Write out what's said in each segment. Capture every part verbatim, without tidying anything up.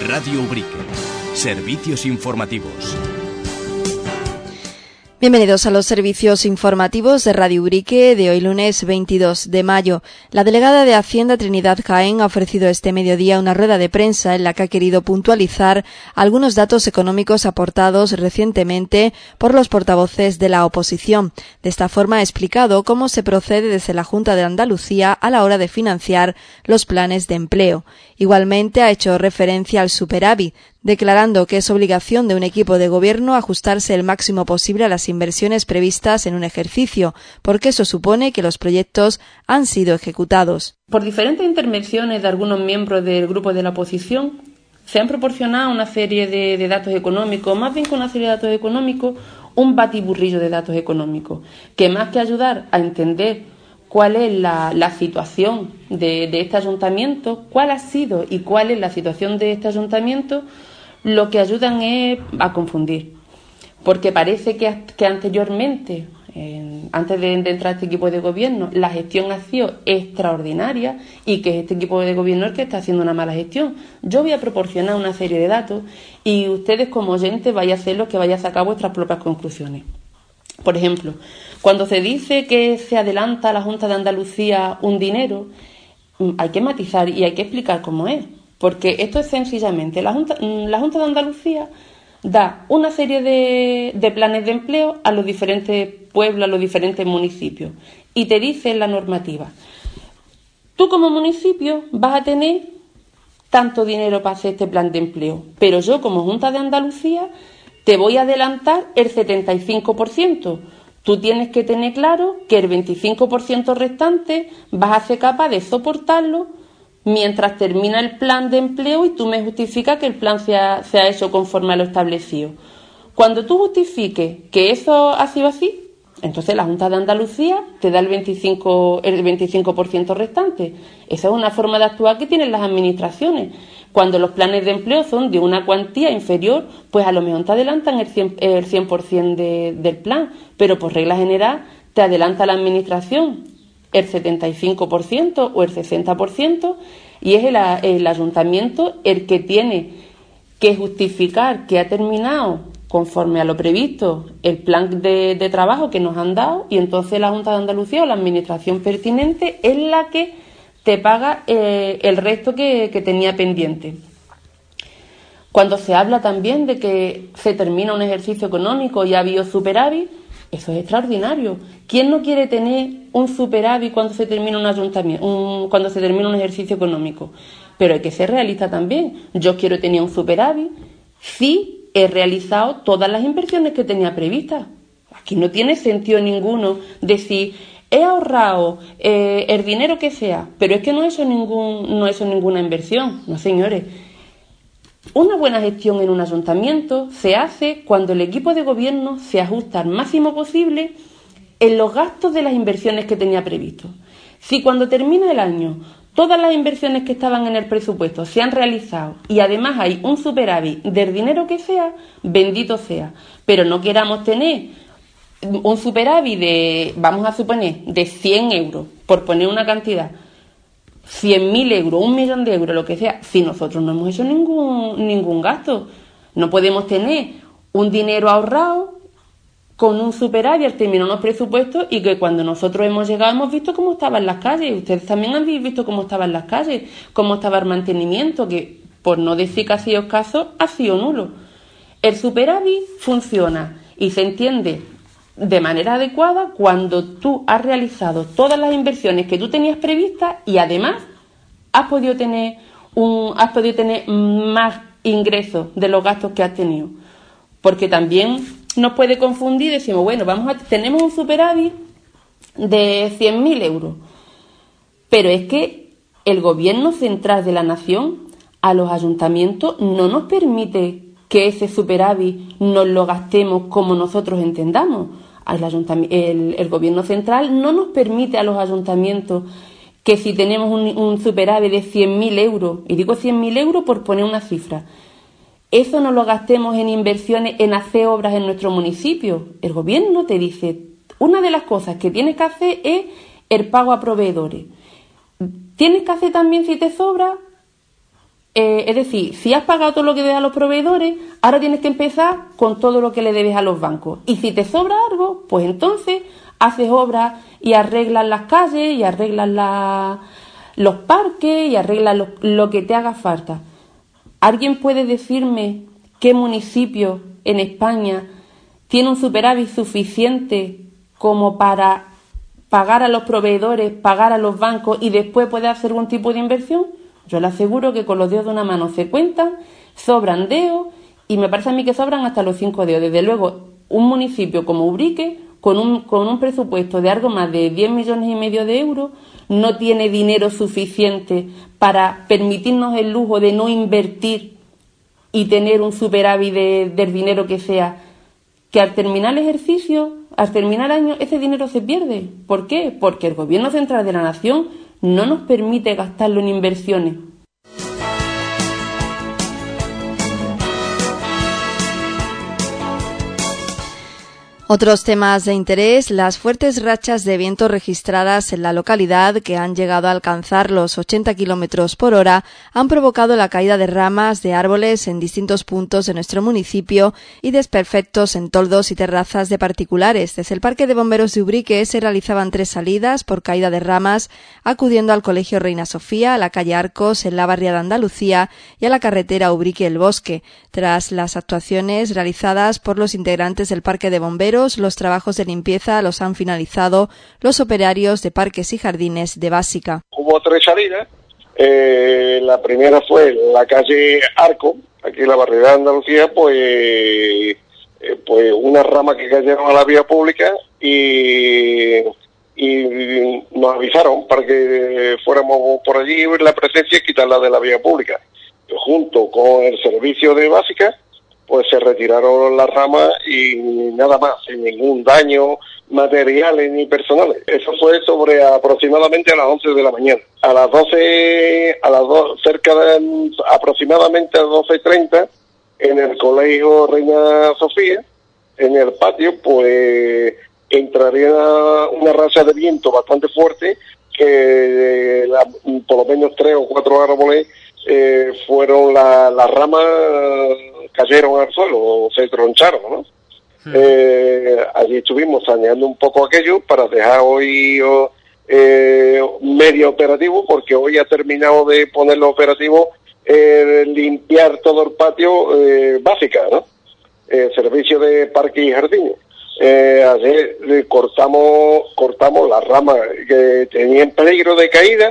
Radio Ubrique. Servicios informativos. Bienvenidos a los servicios informativos de Radio Ubrique de hoy lunes veintidós de mayo. La delegada de Hacienda Trinidad Jaén ha ofrecido este mediodía una rueda de prensa en la que ha querido puntualizar algunos datos económicos aportados recientemente por los portavoces de la oposición. De esta forma ha explicado cómo se procede desde la Junta de Andalucía a la hora de financiar los planes de empleo. Igualmente ha hecho referencia al superávit, declarando que es obligación de un equipo de gobierno ajustarse el máximo posible a las inversiones previstas en un ejercicio, porque eso supone que los proyectos han sido ejecutados. Por diferentes intervenciones de algunos miembros del grupo de la oposición, se han proporcionado una serie de, de datos económicos, más bien que una serie de datos económicos, un batiburrillo de datos económicos, que más que ayudar a entender cuál es la, la situación de, de este ayuntamiento, cuál ha sido y cuál es la situación de este ayuntamiento, lo que ayudan es a confundir, porque parece que, que anteriormente, eh, antes de, de entrar a este equipo de gobierno, la gestión ha sido extraordinaria y que este equipo de gobierno es el que está haciendo una mala gestión. Yo voy a proporcionar una serie de datos y ustedes como oyentes vayan a hacer lo que vayan a sacar vuestras propias conclusiones. Por ejemplo, cuando se dice que se adelanta a la Junta de Andalucía un dinero, hay que matizar y hay que explicar cómo es. Porque esto es sencillamente, la Junta, la Junta de Andalucía da una serie de, de planes de empleo a los diferentes pueblos, a los diferentes municipios, y te dice en la normativa, tú como municipio vas a tener tanto dinero para hacer este plan de empleo, pero yo como Junta de Andalucía te voy a adelantar el setenta y cinco por ciento. Tú tienes que tener claro que el veinticinco por ciento restante vas a ser capaz de soportarlo mientras termina el plan de empleo y tú me justificas que el plan se ha, se ha hecho conforme a lo establecido. Cuando tú justifiques que eso ha sido así, entonces la Junta de Andalucía te da el veinticinco, el veinticinco por ciento restante. Esa es una forma de actuar que tienen las administraciones. Cuando los planes de empleo son de una cuantía inferior, pues a lo mejor te adelantan el cien, el cien por ciento de, del plan, pero por regla general te adelanta la administración el setenta y cinco por ciento o el sesenta por ciento, y es el, el ayuntamiento el que tiene que justificar que ha terminado conforme a lo previsto el plan de, de trabajo que nos han dado, y entonces la Junta de Andalucía o la administración pertinente es la que te paga eh, el resto que, que tenía pendiente. Cuando se habla también de que se termina un ejercicio económico y ha habido superávit, eso es extraordinario. ¿Quién no quiere tener un superávit cuando se termina un ayuntamiento, un, cuando se termina un ejercicio económico? Pero hay que ser realista también. Yo quiero tener un superávit si he realizado todas las inversiones que tenía previstas. Aquí no tiene sentido ninguno decir he ahorrado eh, el dinero que sea, pero es que no he hecho ningún, no he hecho ninguna inversión. No, señores. Una buena gestión en un ayuntamiento se hace cuando el equipo de gobierno se ajusta al máximo posible en los gastos de las inversiones que tenía previsto. Si cuando termina el año todas las inversiones que estaban en el presupuesto se han realizado y además hay un superávit del dinero que sea, bendito sea. Pero no queramos tener un superávit de, vamos a suponer, de cien euros, por poner una cantidad, cien mil euros, un millón de euros, lo que sea, si nosotros no hemos hecho ningún, ningún gasto. No podemos tener un dinero ahorrado con un superávit al terminar unos presupuestos y que cuando nosotros hemos llegado hemos visto cómo estaban las calles. Ustedes también han visto cómo estaban las calles, cómo estaba el mantenimiento, que por no decir que ha sido escaso, ha sido nulo. El superávit funciona y se entiende de manera adecuada cuando tú has realizado todas las inversiones que tú tenías previstas y además has podido tener un, has podido tener más ingresos de los gastos que has tenido. Porque también nos puede confundir, decimos, bueno, vamos a, tenemos un superávit de cien mil euros, pero es que el gobierno central de la nación a los ayuntamientos no nos permite que ese superávit nos lo gastemos como nosotros entendamos. El, el, el gobierno central no nos permite a los ayuntamientos que si tenemos un, un superávit de cien mil euros, y digo cien mil euros por poner una cifra, eso no lo gastemos en inversiones, en hacer obras en nuestro municipio. El gobierno te dice, una de las cosas que tienes que hacer es el pago a proveedores. Tienes que hacer también, si te sobra, Eh, es decir, si has pagado todo lo que debes a los proveedores, ahora tienes que empezar con todo lo que le debes a los bancos. Y si te sobra algo, pues entonces haces obras y arreglas las calles y arreglas la, los parques y arreglas lo, lo que te haga falta. ¿Alguien puede decirme qué municipio en España tiene un superávit suficiente como para pagar a los proveedores, pagar a los bancos y después poder hacer algún tipo de inversión? Yo le aseguro que con los dedos de una mano se cuentan, sobran dedos y me parece a mí que sobran hasta los cinco dedos. Desde luego, un municipio como Ubrique, con un, con un presupuesto de algo más de diez millones y medio de euros, no tiene dinero suficiente para permitirnos el lujo de no invertir y tener un superávit de, del dinero que sea, que al terminar el ejercicio, al terminar el año, ese dinero se pierde. ¿Por qué? Porque el Gobierno Central de la Nación no nos permite gastarlo en inversiones. Otros temas de interés, las fuertes rachas de viento registradas en la localidad, que han llegado a alcanzar los ochenta kilómetros por hora, han provocado la caída de ramas de árboles en distintos puntos de nuestro municipio y desperfectos en toldos y terrazas de particulares. Desde el Parque de Bomberos de Ubrique se realizaban tres salidas por caída de ramas, acudiendo al Colegio Reina Sofía, a la calle Arcos, en la barriada Andalucía y a la carretera Ubrique-El Bosque. Tras las actuaciones realizadas por los integrantes del Parque de Bomberos, los trabajos de limpieza los han finalizado los operarios de Parques y Jardines de Básica. Hubo tres salidas. Eh, la primera fue la calle Arco, aquí en la barriada de Andalucía, pues, eh, pues una rama que cayeron a la vía pública y, y nos avisaron para que fuéramos por allí, ver la presencia y quitarla de la vía pública. Junto con el servicio de Básica, pues se retiraron las ramas y nada más, sin ningún daño materiales ni personales. Eso fue sobre aproximadamente a las once de la mañana. A las doce, a las dos, cerca de aproximadamente a las doce y treinta, en el Colegio Reina Sofía, en el patio, pues entraría una racha de viento bastante fuerte que la, por lo menos tres o cuatro árboles eh, fueron las la ramas cayeron al suelo o se troncharon, ¿no? Sí. Eh, allí estuvimos saneando un poco aquello para dejar hoy oh, eh, medio operativo, porque hoy ha terminado de ponerlo operativo, eh, limpiar todo el patio eh, Básica, ¿no? El servicio de parques y jardines. Eh, ayer eh, cortamos cortamos las ramas que tenían peligro de caída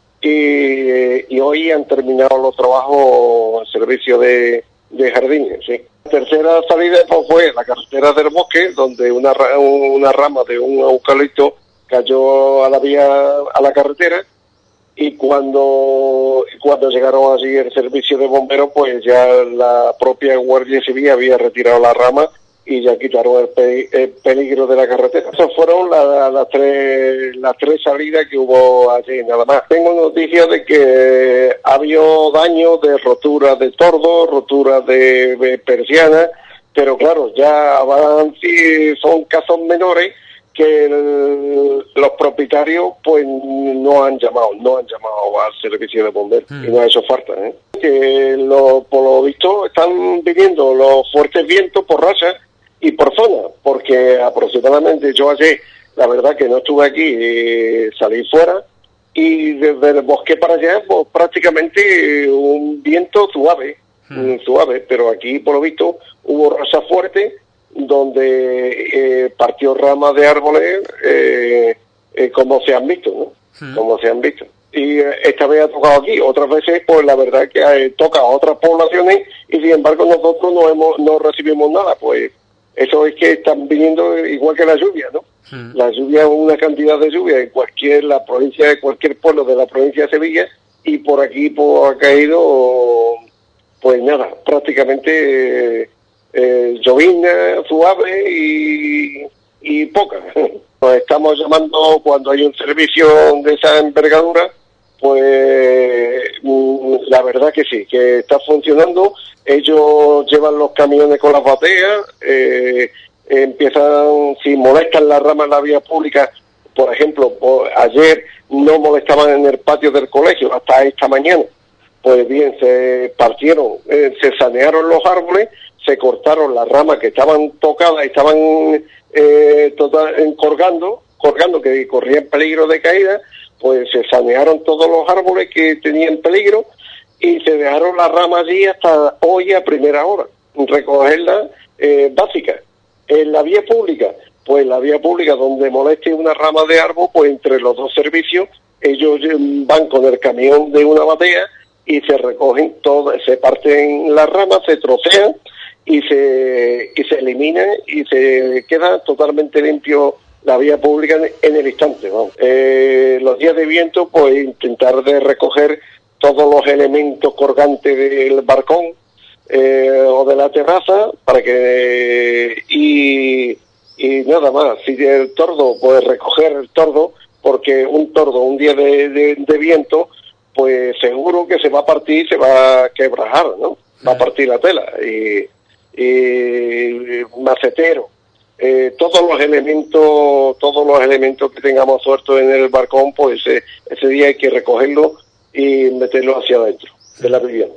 y, y hoy han terminado los trabajos en servicio de de jardines, sí. La tercera salida pues, fue la carretera del Bosque, donde una una rama de un eucalipto cayó a la vía, a la carretera, y cuando cuando llegaron allí el servicio de bomberos, pues ya la propia Guardia Civil había retirado la rama y ya quitaron el, pe el peligro de la carretera. Esas fueron las la tres las tres salidas que hubo allí, nada más. Tengo noticias de que ha habido daño de rotura de tordos, rotura de, de persianas, pero claro, ya van, sí, son casos menores que el, los propietarios pues no han llamado, no han llamado al servicio de bomberos mm. y no ha hecho falta, ¿eh? Que lo, por lo visto están viniendo los fuertes vientos por racha y por zona, porque aproximadamente yo ayer, la verdad que no estuve aquí, eh, salí fuera y desde el Bosque para allá pues prácticamente un viento suave, mm. suave, pero aquí por lo visto hubo racha fuerte donde eh, partió ramas de árboles eh, eh, como se han visto, ¿no? Sí. Como se han visto. Y eh, esta vez ha tocado aquí, otras veces pues la verdad que eh, toca a otras poblaciones y sin embargo nosotros no hemos no recibimos nada, pues eso es que están viniendo igual que la lluvia, ¿no? Sí. La lluvia es una cantidad de lluvia en cualquier, la provincia de cualquier pueblo de la provincia de Sevilla, y por aquí pues, ha caído pues nada, prácticamente eh, Eh, llovizna suave y, y poca. Nos estamos llamando cuando hay un servicio de esa envergadura, pues la verdad que sí, que está funcionando. Ellos llevan los camiones con las bateas, eh, empiezan, si molestan las ramas en la vía pública, por ejemplo, por, ayer no molestaban en el patio del colegio hasta esta mañana. pues bien, se partieron, eh, se sanearon los árboles, se cortaron las ramas que estaban tocadas, estaban eh, total, colgando, colgando que corrían peligro de caída, pues se sanearon todos los árboles que tenían peligro y se dejaron las ramas allí hasta hoy a primera hora, recogerlas eh, básicas. En la vía pública, pues la vía pública donde moleste una rama de árbol, pues entre los dos servicios, ellos van con el camión de una batea y se recogen todas, se parten las ramas, se trocean y se y se eliminan y se queda totalmente limpio la vía pública en el instante. Vamos. Eh, los días de viento, pues intentar de recoger todos los elementos colgantes del balcón eh, o de la terraza para que y, y nada más. Si el tordo, pues recoger el tordo, porque un tordo un día de, de, de viento, pues seguro que se va a partir, se va a quebrajar, ¿no? Va a partir la tela y, y macetero. Eh, todos los elementos, todos los elementos que tengamos sueltos en el balcón, pues ese, ese día hay que recogerlo y meterlo hacia adentro de la vivienda.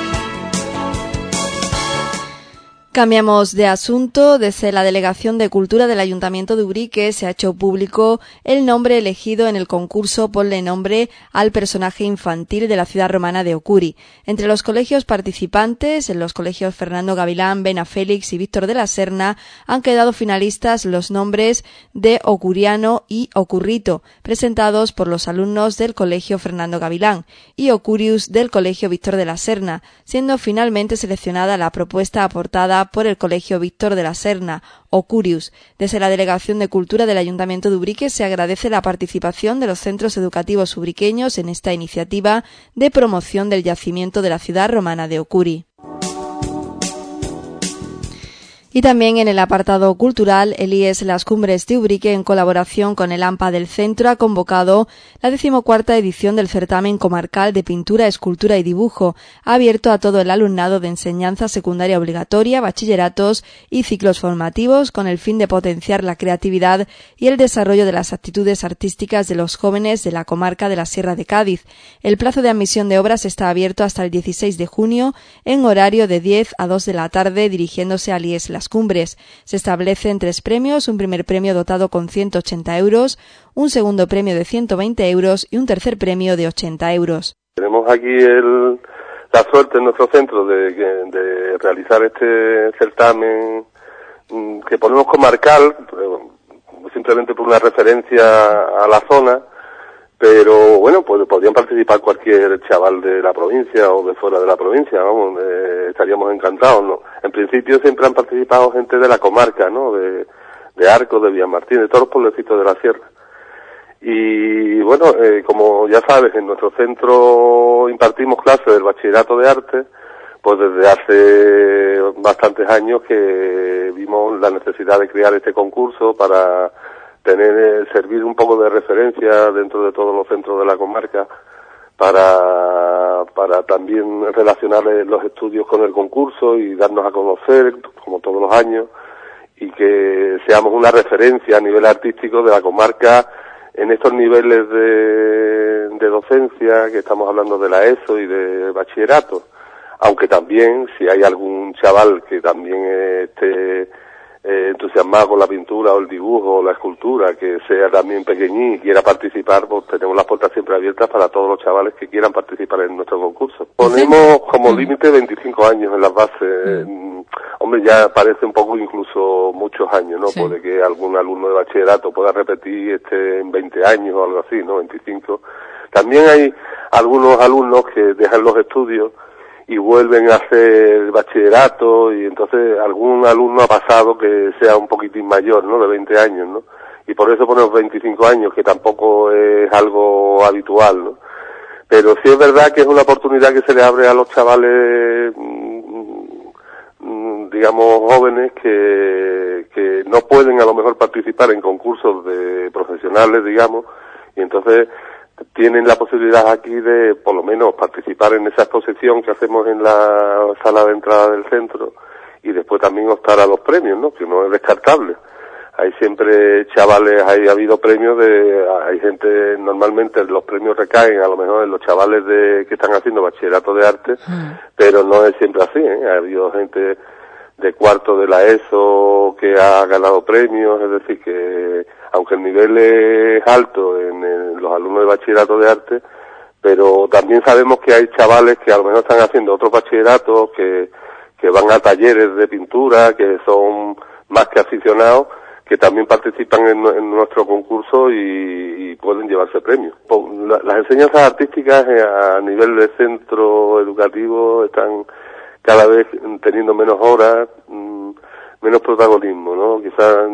Cambiamos de asunto. Desde la Delegación de Cultura del Ayuntamiento de Ubrique se ha hecho público el nombre elegido en el concurso Ponle Nombre al personaje infantil de la ciudad romana de Ocuri. Entre los colegios participantes, en los colegios Fernando Gavilán, Bena Félix y Víctor de la Serna, han quedado finalistas los nombres de Ocuriano y Ocurrito, presentados por los alumnos del colegio Fernando Gavilán, y Ocurius del colegio Víctor de la Serna, siendo finalmente seleccionada la propuesta aportada por el Colegio Víctor de la Serna, Ocurius. Desde la Delegación de Cultura del Ayuntamiento de Ubrique se agradece la participación de los centros educativos ubriqueños en esta iniciativa de promoción del yacimiento de la ciudad romana de Ocuri. Y también en el apartado cultural, el I E S Las Cumbres de Ubrique, en colaboración con el AMPA del Centro, ha convocado la decimocuarta edición del certamen comarcal de pintura, escultura y dibujo, abierto a todo el alumnado de enseñanza secundaria obligatoria, bachilleratos y ciclos formativos, con el fin de potenciar la creatividad y el desarrollo de las actitudes artísticas de los jóvenes de la comarca de la Sierra de Cádiz. El plazo de admisión de obras está abierto hasta el dieciséis de junio, en horario de diez a dos de la tarde, dirigiéndose al I E S Las Cumbres. Se establecen tres premios: un primer premio dotado con ciento ochenta euros, un segundo premio de ciento veinte euros y un tercer premio de ochenta euros. Tenemos aquí el, la suerte en nuestro centro de, de realizar este certamen que ponemos comarcal, simplemente por una referencia a la zona, pero bueno, pues podrían participar cualquier chaval de la provincia o de fuera de la provincia, vamos, eh, estaríamos encantados, ¿no? En principio siempre han participado gente de la comarca, ¿no? De, de Arcos, de Villamartín, de todos los pueblecitos de la sierra. Y bueno, eh, como ya sabes, en nuestro centro impartimos clases del bachillerato de arte, pues desde hace bastantes años que vimos la necesidad de crear este concurso para tener, servir un poco de referencia dentro de todos los centros de la comarca, para, para también relacionar los estudios con el concurso y darnos a conocer, como todos los años, y que seamos una referencia a nivel artístico de la comarca en estos niveles de, de docencia, que estamos hablando de la ESO y de bachillerato. Aunque también, si hay algún chaval que también esté Eh, entusiasmado con la pintura o el dibujo o la escultura, que sea también pequeñín y quiera participar, pues tenemos las puertas siempre abiertas para todos los chavales que quieran participar en nuestro concurso. Ponemos como límite veinticinco años en las bases. Mm. Hombre, ya parece un poco incluso muchos años, ¿no? Sí. Puede que algún alumno de bachillerato pueda repetir este en veinte años o algo así, ¿no? veinticinco. También hay algunos alumnos que dejan los estudios y vuelven a hacer bachillerato, y entonces algún alumno ha pasado que sea un poquitín mayor, ¿no? De veinte años, ¿no? Y por eso ponemos veinticinco años, que tampoco es algo habitual, ¿no? Pero sí es verdad que es una oportunidad que se le abre a los chavales, digamos, jóvenes que, que no pueden a lo mejor participar en concursos de profesionales, digamos, y entonces tienen la posibilidad aquí de, por lo menos, participar en esa exposición que hacemos en la sala de entrada del centro y después también optar a los premios, ¿no? Que no es descartable. hay siempre chavales, hay, ha habido premios de, hay gente, normalmente los premios recaen a lo mejor en los chavales de que están haciendo bachillerato de arte, mm. pero no es siempre así, ¿eh? Ha habido gente de cuarto de la ESO que ha ganado premios, es decir que aunque el nivel es alto en, en los alumnos de bachillerato de arte, pero también sabemos que hay chavales que a lo mejor están haciendo otros bachilleratos, que, que van a talleres de pintura, que son más que aficionados, que también participan en, en nuestro concurso y, y pueden llevarse premios. Las enseñanzas artísticas a nivel de centro educativo están cada vez teniendo menos horas, menos protagonismo, ¿no? Quizás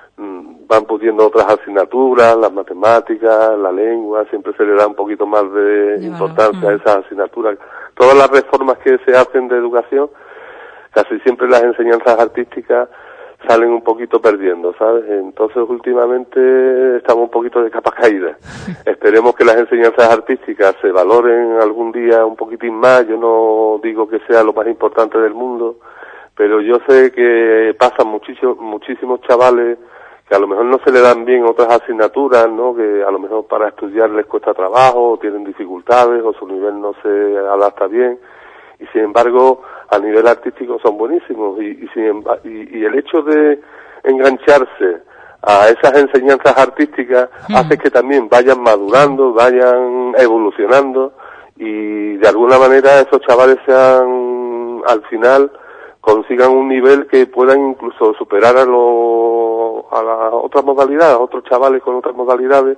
van pudiendo otras asignaturas, las matemáticas, la lengua, siempre se le da un poquito más de Lleva, importancia mm. a esas asignaturas. Todas las reformas que se hacen de educación, casi siempre las enseñanzas artísticas salen un poquito perdiendo, ¿sabes? Entonces últimamente estamos un poquito de capa caída. Esperemos que las enseñanzas artísticas se valoren algún día un poquitín más. Yo no digo que sea lo más importante del mundo, pero yo sé que pasan muchísimos, muchísimos chavales que a lo mejor no se le dan bien otras asignaturas, ¿no? Que a lo mejor para estudiar les cuesta trabajo, o tienen dificultades, o su nivel no se adapta bien, y sin embargo a nivel artístico son buenísimos, y, y, sin, y, y el hecho de engancharse a esas enseñanzas artísticas mm. hace que también vayan madurando, vayan evolucionando, y de alguna manera esos chavales sean, al final, consigan un nivel que puedan incluso superar a, lo, a las otras modalidades, a otros chavales con otras modalidades,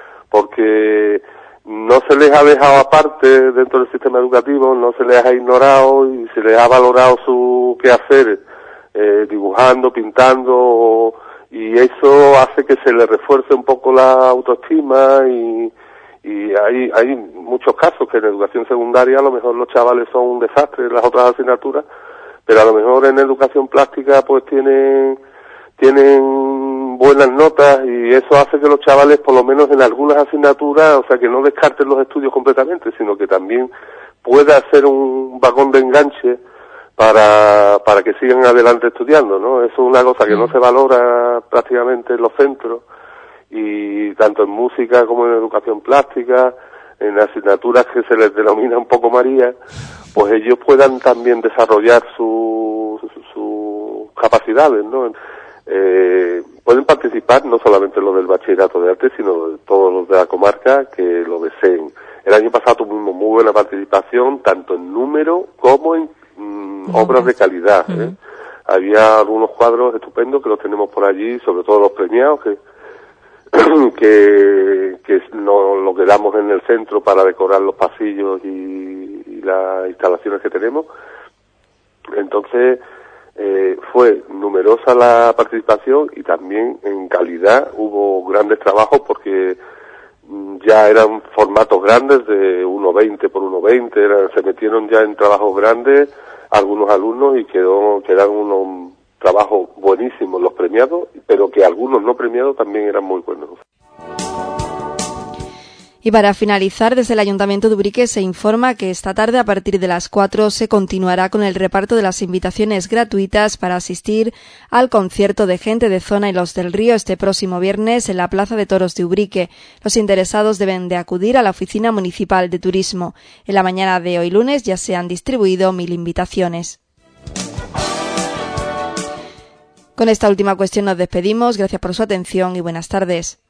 porque no se les ha dejado aparte dentro del sistema educativo, no se les ha ignorado y se les ha valorado su quehacer eh, dibujando, pintando, y eso hace que se les refuerce un poco la autoestima, y, y hay, hay muchos casos que en educación secundaria a lo mejor los chavales son un desastre en las otras asignaturas, pero a lo mejor en educación plástica pues tienen tienen buenas notas, y eso hace que los chavales, por lo menos en algunas asignaturas, o sea, que no descarten los estudios completamente, sino que también pueda ser un vagón de enganche para para que sigan adelante estudiando, ¿no? Eso es una cosa que no se valora prácticamente en los centros, y tanto en música como en educación plástica, en asignaturas que se les denomina un poco María, pues ellos puedan también desarrollar sus su, su capacidades, ¿no? Eh, pueden participar no solamente los del bachillerato de arte, sino todos los de la comarca que lo deseen. El año pasado tuvimos muy buena participación, tanto en número como en mm, obras de calidad, ¿eh? Uh-huh. Había algunos cuadros estupendos que los tenemos por allí, sobre todo los premiados, que que, que no lo quedamos en el centro para decorar los pasillos y, y las instalaciones que tenemos. Entonces eh, fue numerosa la participación, y también en calidad hubo grandes trabajos, porque ya eran formatos grandes de uno veinte por uno veinte, eran, se metieron ya en trabajos grandes algunos alumnos, y quedó quedaron unos trabajos buenísimos los premiados, pero que algunos no premiados también eran muy buenos. Y para finalizar, desde el Ayuntamiento de Ubrique se informa que esta tarde, a partir de las cuatro, se continuará con el reparto de las invitaciones gratuitas para asistir al concierto de Gente de Zona y Los del Río este próximo viernes en la Plaza de Toros de Ubrique. Los interesados deben de acudir a la Oficina Municipal de Turismo. En la mañana de hoy lunes ya se han distribuido mil invitaciones. Con esta última cuestión nos despedimos. Gracias por su atención y buenas tardes.